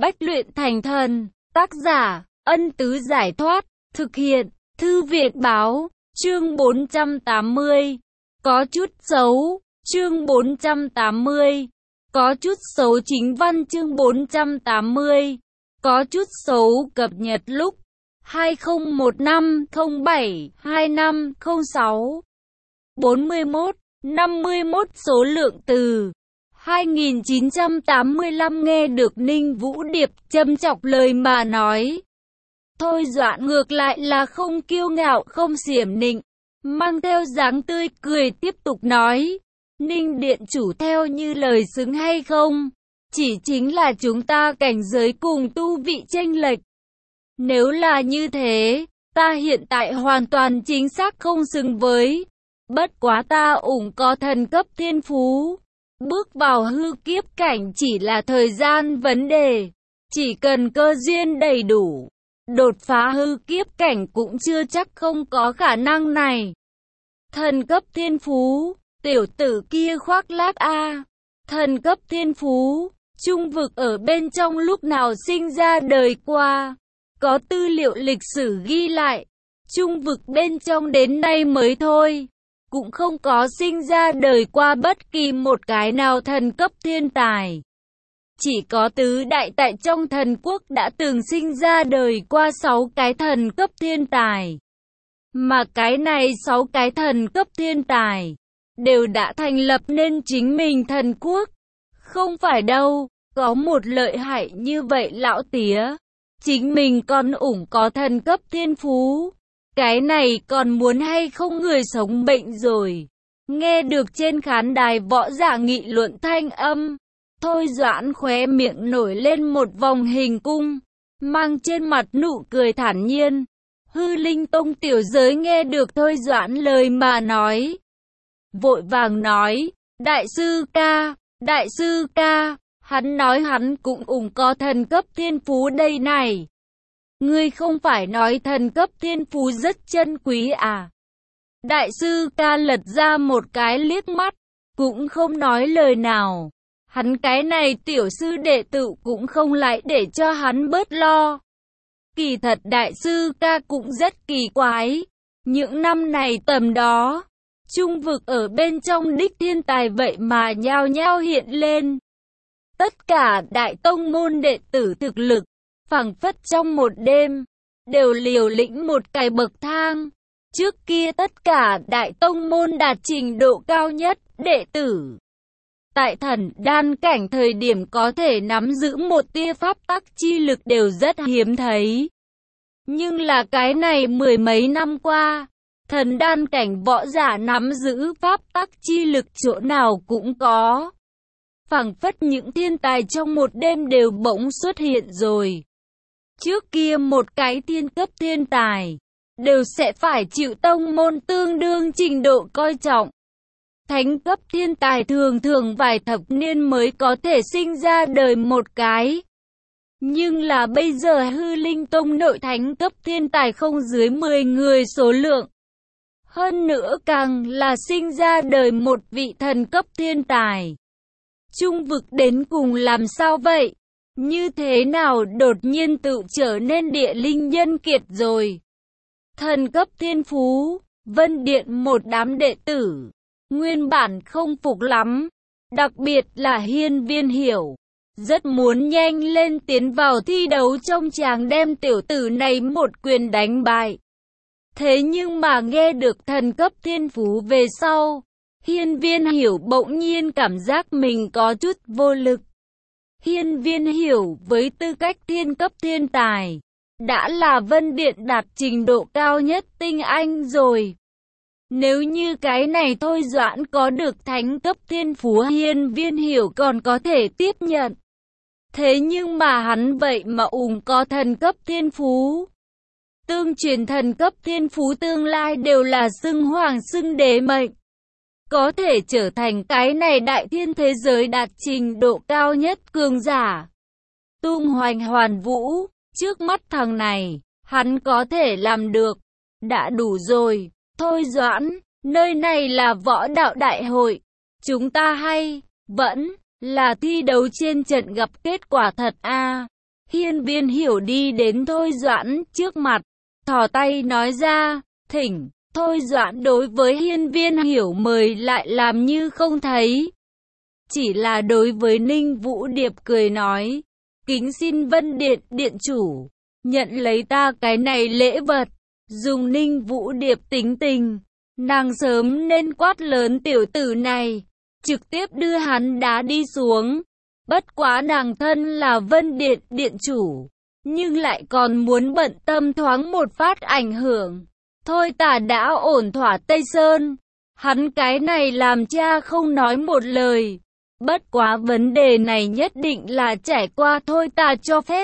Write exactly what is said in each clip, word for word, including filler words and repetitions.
Bách luyện thành thần. Tác giả, Ân Tứ Giải Thoát. Thực hiện, Thư Viện Báo. Chương bốn trăm tám mươi. Có chút xấu. Chương bốn trăm tám mươi. Có chút xấu chính văn chương bốn trăm tám mươi. Có chút xấu cập nhật lúc hai không một năm không bảy hai năm không sáu. bốn mươi mốt, năm mươi mốt số lượng từ hai nghìn chín trăm tám mươi lăm. Nghe được Ninh Vũ Điệp châm chọc lời mà nói, Thôi Doãn ngược lại là không kiêu ngạo không xiểm nịnh, mang theo dáng tươi cười tiếp tục nói, Ninh điện chủ theo như lời xứng hay không, chỉ chính là chúng ta cảnh giới cùng tu vị chênh lệch. Nếu là như thế, ta hiện tại hoàn toàn chính xác không xứng với. Bất quá ta ủng có thần cấp thiên phú. Bước vào hư kiếp cảnh chỉ là thời gian vấn đề. Chỉ cần cơ duyên đầy đủ, đột phá hư kiếp cảnh cũng chưa chắc không có khả năng này. Thần cấp thiên phú, tiểu tử kia khoác lác a. Thần cấp thiên phú, trung vực ở bên trong lúc nào sinh ra đời qua. Có tư liệu lịch sử ghi lại, trung vực bên trong đến nay mới thôi, cũng không có sinh ra đời qua bất kỳ một cái nào thần cấp thiên tài. Chỉ có tứ đại tại trong thần quốc đã từng sinh ra đời qua sáu cái thần cấp thiên tài. Mà cái này sáu cái thần cấp thiên tài đều đã thành lập nên chính mình thần quốc. Không phải đâu, có một lợi hại như vậy lão tía. Chính mình còn ủng có thần cấp thiên phú. Cái này còn muốn hay không người sống bệnh rồi. Nghe được trên khán đài võ giả nghị luận thanh âm, Thôi Doãn khóe miệng nổi lên một vòng hình cung, mang trên mặt nụ cười thản nhiên. Hư Linh Tông tiểu giới nghe được Thôi Doãn lời mà nói, vội vàng nói, đại sư ca, đại sư ca. Hắn nói hắn cũng ủng có thần cấp thiên phú đây này. Ngươi không phải nói thần cấp thiên phú rất chân quý à? Đại sư ca lật ra một cái liếc mắt, cũng không nói lời nào. Hắn cái này tiểu sư đệ tử cũng không lại để cho hắn bớt lo. Kỳ thật đại sư ca cũng rất kỳ quái. Những năm này tầm đó, trung vực ở bên trong đích thiên tài vậy mà nhao nhao hiện lên. Tất cả đại tông môn đệ tử thực lực, phảng phất trong một đêm, đều liều lĩnh một cái bậc thang. Trước kia tất cả đại tông môn đạt trình độ cao nhất, đệ tử tại thần đan cảnh thời điểm có thể nắm giữ một tia pháp tắc chi lực đều rất hiếm thấy. Nhưng là cái này mười mấy năm qua, thần đan cảnh võ giả nắm giữ pháp tắc chi lực chỗ nào cũng có. Phảng phất những thiên tài trong một đêm đều bỗng xuất hiện rồi. Trước kia một cái thiên cấp thiên tài, đều sẽ phải chịu tông môn tương đương trình độ coi trọng. Thánh cấp thiên tài thường thường vài thập niên mới có thể sinh ra đời một cái. Nhưng là bây giờ Hư Linh Tông nội thánh cấp thiên tài không dưới mười người số lượng. Hơn nữa càng là sinh ra đời một vị thần cấp thiên tài. Trung vực đến cùng làm sao vậy? Như thế nào đột nhiên tự trở nên địa linh nhân kiệt rồi? Thần cấp thiên phú, Vân Điện một đám đệ tử, nguyên bản không phục lắm, đặc biệt là Hiên Viên Hiểu, rất muốn nhanh lên tiến vào thi đấu trong tràng đem tiểu tử này một quyền đánh bại. Thế nhưng mà nghe được thần cấp thiên phú về sau, Hiên Viên Hiểu bỗng nhiên cảm giác mình có chút vô lực. Hiên Viên Hiểu với tư cách thiên cấp thiên tài, đã là Vân Điện đạt trình độ cao nhất tinh anh rồi. Nếu như cái này Thôi Doãn có được thánh cấp thiên phú Hiên Viên Hiểu còn có thể tiếp nhận. Thế nhưng mà hắn vậy mà ủng có thần cấp thiên phú. Tương truyền thần cấp thiên phú tương lai đều là xưng hoàng xưng đế mệnh. Có thể trở thành cái này đại thiên thế giới đạt trình độ cao nhất cường giả. Tung hoành hoàn vũ, trước mắt thằng này, hắn có thể làm được. Đã đủ rồi, Thôi Doãn, nơi này là võ đạo đại hội. Chúng ta hay, vẫn, là thi đấu trên trận gặp kết quả thật a. Hiên Viên Hiểu đi đến Thôi Doãn trước mặt, thò tay nói ra, thỉnh. Thôi Doãn đối với Hiên Viên Hiểu mời lại làm như không thấy. Chỉ là đối với Ninh Vũ Điệp cười nói, kính xin Vân Điện Điện chủ, nhận lấy ta cái này lễ vật. Dùng Ninh Vũ Điệp tính tình, nàng sớm nên quát lớn tiểu tử này, trực tiếp đưa hắn đá đi xuống. Bất quá nàng thân là Vân Điện Điện chủ, nhưng lại còn muốn bận tâm thoáng một phát ảnh hưởng. Thôi Tả đã ổn thỏa Tây Sơn, hắn cái này làm cha không nói một lời. Bất quá vấn đề này nhất định là trải qua Thôi Tả cho phép.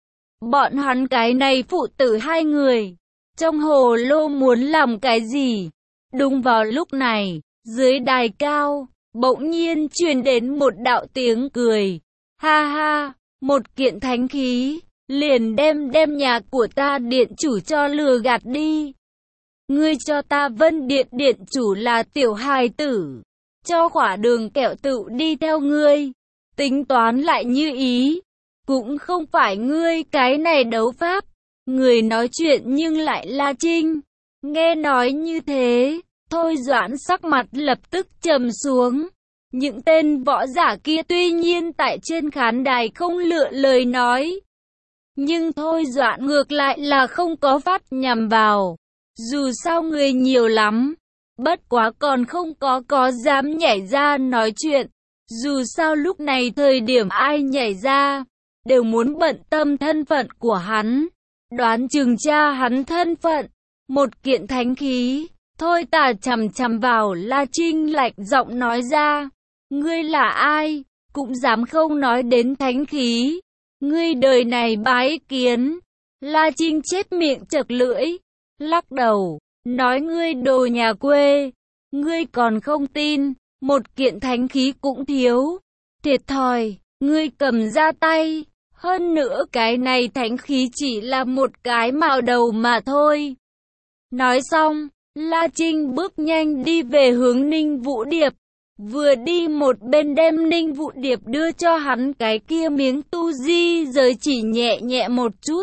Bọn hắn cái này phụ tử hai người, trong hồ lô muốn làm cái gì? Đúng vào lúc này, dưới đài cao, bỗng nhiên truyền đến một đạo tiếng cười. Ha ha, một kiện thánh khí, liền đem đem nhà của ta điện chủ cho lừa gạt đi. Ngươi cho ta Vân Điện Điện chủ là tiểu hài tử, cho khỏa đường kẹo tự đi theo ngươi, tính toán lại như ý, cũng không phải ngươi cái này đấu pháp. Người nói chuyện nhưng lại là Trinh. Nghe nói như thế, Thôi Doãn sắc mặt lập tức trầm xuống. Những tên võ giả kia tuy nhiên tại trên khán đài không lựa lời nói, nhưng Thôi Doãn ngược lại là không có phát nhằm vào. Dù sao người nhiều lắm, bất quá còn không có có dám nhảy ra nói chuyện. Dù sao lúc này thời điểm ai nhảy ra, đều muốn bận tâm thân phận của hắn. Đoán chừng cha hắn thân phận, một kiện thánh khí. Thôi Tả chằm chằm vào La Trinh lạnh giọng nói ra, ngươi là ai, cũng dám không nói đến thánh khí. Ngươi đời này bái kiến. La Trinh chết miệng chật lưỡi, lắc đầu, nói ngươi đồ nhà quê, ngươi còn không tin, một kiện thánh khí cũng thiếu. Thiệt thòi, ngươi cầm ra tay. Hơn nữa cái này thánh khí chỉ là một cái mào đầu mà thôi. Nói xong, La Trinh bước nhanh đi về hướng Ninh Vũ Điệp. Vừa đi một bên đem Ninh Vũ Điệp đưa cho hắn cái kia miếng tu di giới chỉ nhẹ nhẹ một chút.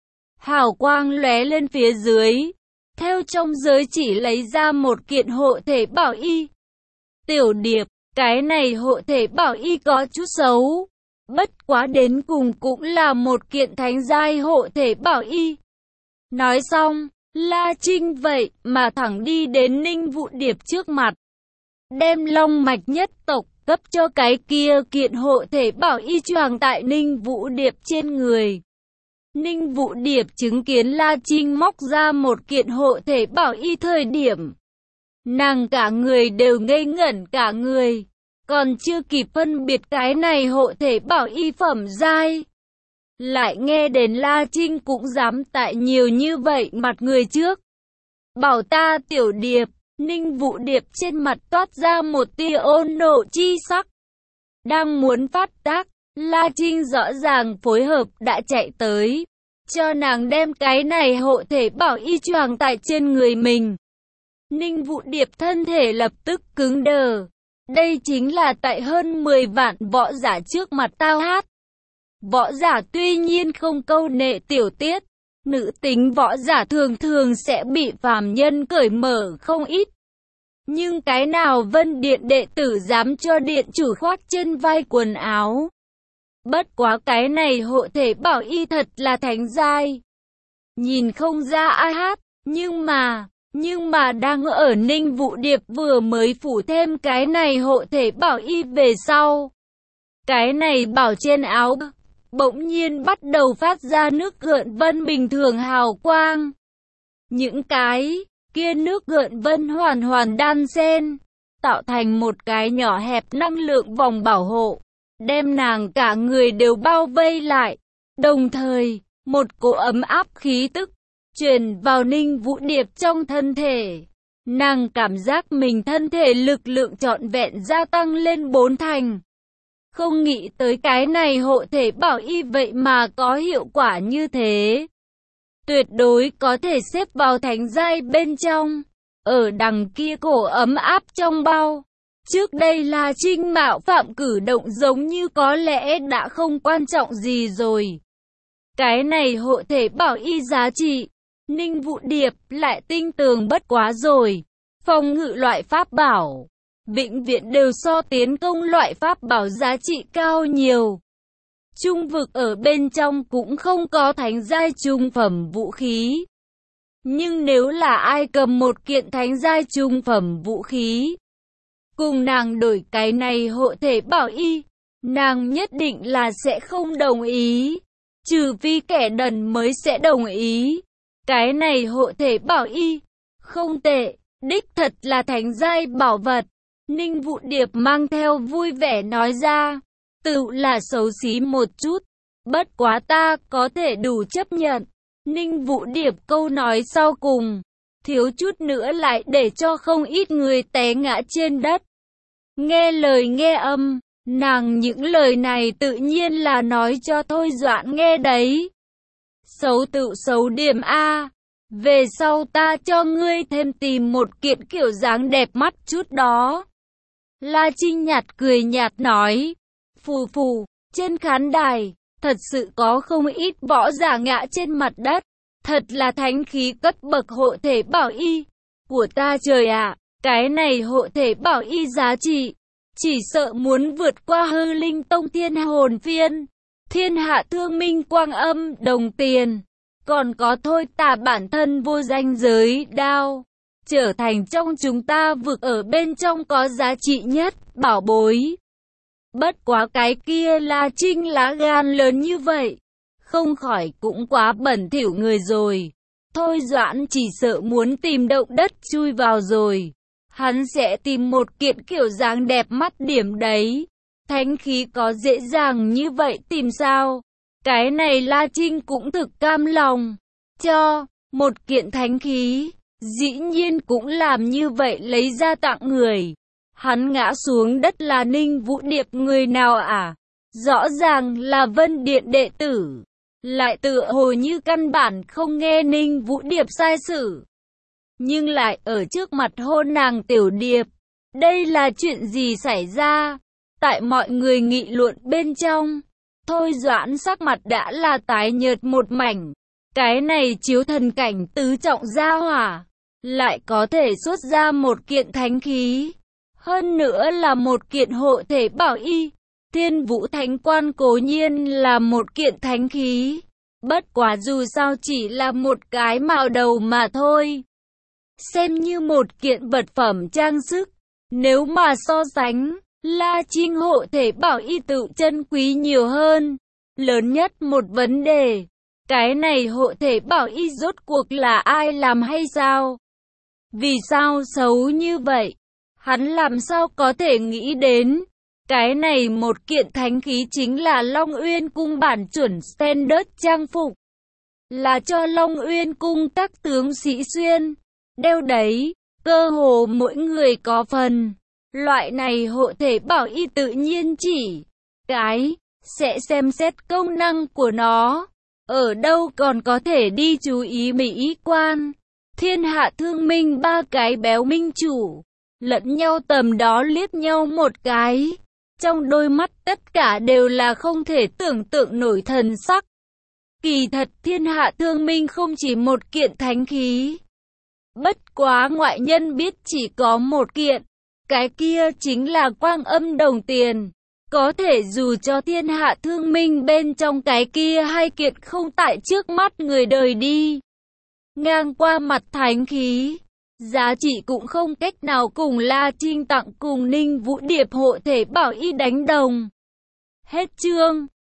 Hào quang lóe lên phía dưới. Theo trong giới chỉ lấy ra một kiện hộ thể bảo y. Tiểu Điệp, cái này hộ thể bảo y có chút xấu. Bất quá đến cùng cũng là một kiện thánh giai hộ thể bảo y. Nói xong, La Trinh vậy mà thẳng đi đến Ninh Vũ Điệp trước mặt. Đem long mạch nhất tộc cấp cho cái kia kiện hộ thể bảo y choàng tại Ninh Vũ Điệp trên người. Ninh Vũ Điệp chứng kiến La Trinh móc ra một kiện hộ thể bảo y thời điểm, nàng cả người đều ngây ngẩn cả người. Còn chưa kịp phân biệt cái này hộ thể bảo y phẩm giai, lại nghe đến La Trinh cũng dám tại nhiều như vậy mặt người trước. Bảo ta Tiểu Điệp. Ninh Vũ Điệp trên mặt toát ra một tia ôn nộ chi sắc. Đang muốn phát tác, La Trinh rõ ràng phối hợp đã chạy tới, cho nàng đem cái này hộ thể bảo y choàng tại trên người mình. Ninh Vũ Điệp thân thể lập tức cứng đờ. Đây chính là tại hơn mười vạn võ giả trước mặt tao hát. Võ giả tuy nhiên không câu nệ tiểu tiết, nữ tính võ giả thường thường sẽ bị phàm nhân cởi mở không ít. Nhưng cái nào Vân Điện đệ tử dám cho điện chủ khoác trên vai quần áo? Bất quá cái này hộ thể bảo y thật là thánh giai. Nhìn không ra ai hát, nhưng mà, nhưng mà đang ở Ninh Vũ Điệp vừa mới phủ thêm cái này hộ thể bảo y về sau. Cái này bảo trên áo bỗng nhiên bắt đầu phát ra nước gợn vân bình thường hào quang. Những cái kia nước gợn vân hoàn hoàn đan xen, tạo thành một cái nhỏ hẹp năng lượng vòng bảo hộ, đem nàng cả người đều bao vây lại. Đồng thời, một cỗ ấm áp khí tức truyền vào Ninh Vũ Điệp trong thân thể. Nàng cảm giác mình thân thể lực lượng trọn vẹn gia tăng lên bốn thành. Không nghĩ tới cái này hộ thể bảo y vậy mà có hiệu quả như thế. Tuyệt đối có thể xếp vào thánh giai bên trong. Ở đằng kia cổ ấm áp trong bao. Trước đây là Trinh mạo phạm cử động giống như có lẽ đã không quan trọng gì rồi. Cái này hộ thể bảo y giá trị. Ninh Vũ Điệp lại tinh tường bất quá rồi. Phòng ngự loại pháp bảo, vĩnh viễn đều so tiến công loại pháp bảo giá trị cao nhiều. Trung vực ở bên trong cũng không có thánh giai trung phẩm vũ khí. Nhưng nếu là ai cầm một kiện thánh giai trung phẩm vũ khí, cùng nàng đổi cái này hộ thể bảo y, nàng nhất định là sẽ không đồng ý. Trừ phi kẻ đần mới sẽ đồng ý. Cái này hộ thể bảo y, không tệ, đích thật là thánh giai bảo vật. Ninh Vũ Điệp mang theo vui vẻ nói ra, tự là xấu xí một chút, bất quá ta có thể đủ chấp nhận. Ninh Vũ Điệp câu nói sau cùng, thiếu chút nữa lại để cho không ít người té ngã trên đất. Nghe lời nghe âm, nàng những lời này tự nhiên là nói cho Thôi Doãn nghe đấy. Xấu tự xấu điểm A, về sau ta cho ngươi thêm tìm một kiện kiểu dáng đẹp mắt chút đó. La Trinh nhạt cười nhạt nói, phù phù, trên khán đài, thật sự có không ít võ giả ngã trên mặt đất, thật là thánh khí cấp bậc hộ thể bảo y. Của ta trời ạ, cái này hộ thể bảo y giá trị, chỉ sợ muốn vượt qua Hư Linh Tông Thiên Hồn Phiên, Thiên Hạ Thương Minh Quang Âm đồng tiền, còn có Thôi Tà bản thân vô danh giới đao, trở thành trong chúng ta vực ở bên trong có giá trị nhất, bảo bối. Bất quá cái kia La Trinh lá gan lớn như vậy, không khỏi cũng quá bẩn thỉu người rồi. Thôi Doãn chỉ sợ muốn tìm động đất chui vào rồi. Hắn sẽ tìm một kiện kiểu dáng đẹp mắt điểm đấy. Thánh khí có dễ dàng như vậy tìm sao? Cái này La Trinh cũng thực cam lòng. Cho, một kiện thánh khí, dĩ nhiên cũng làm như vậy lấy ra tặng người. Hắn ngã xuống đất là Ninh Vũ Điệp người nào à? Rõ ràng là Vân Điện đệ tử. Lại tựa hồ như căn bản không nghe Ninh Vũ Điệp sai sử. Nhưng lại ở trước mặt hôn nàng Tiểu Điệp. Đây là chuyện gì xảy ra? Tại mọi người nghị luận bên trong, Thôi Doãn sắc mặt đã là tái nhợt một mảnh. Cái này chiếu thần cảnh tứ trọng gia hỏa, lại có thể xuất ra một kiện thánh khí. Hơn nữa là một kiện hộ thể bảo y. Thiên Vũ Thánh Quan cố nhiên là một kiện thánh khí. Bất quá dù sao chỉ là một cái mạo đầu mà thôi. Xem như một kiện vật phẩm trang sức. Nếu mà so sánh, La Trinh hộ thể bảo y tự chân quý nhiều hơn. Lớn nhất một vấn đề, cái này hộ thể bảo y rốt cuộc là ai làm hay sao? Vì sao xấu như vậy? Hắn làm sao có thể nghĩ đến? Cái này một kiện thánh khí chính là Long Uyên Cung bản chuẩn standard trang phục. Là cho Long Uyên Cung các tướng sĩ xuyên. Đeo đấy, cơ hồ mỗi người có phần. Loại này hộ thể bảo y tự nhiên chỉ cái sẽ xem xét công năng của nó. Ở đâu còn có thể đi chú ý mỹ quan. Thiên Hạ Thương Minh ba cái béo minh chủ, lẫn nhau tầm đó liếc nhau một cái. Trong đôi mắt tất cả đều là không thể tưởng tượng nổi thần sắc. Kỳ thật Thiên Hạ Thương Minh không chỉ một kiện thánh khí. Bất quá ngoại nhân biết chỉ có một kiện. Cái kia chính là Quang Âm đồng tiền. Có thể dù cho Thiên Hạ Thương Minh bên trong cái kia hai kiện không tại trước mắt người đời đi. Ngang qua mặt thánh khí, giá trị cũng không cách nào cùng La Trinh tặng cùng Ninh Vũ Điệp hộ thể bảo y đánh đồng. Hết chương.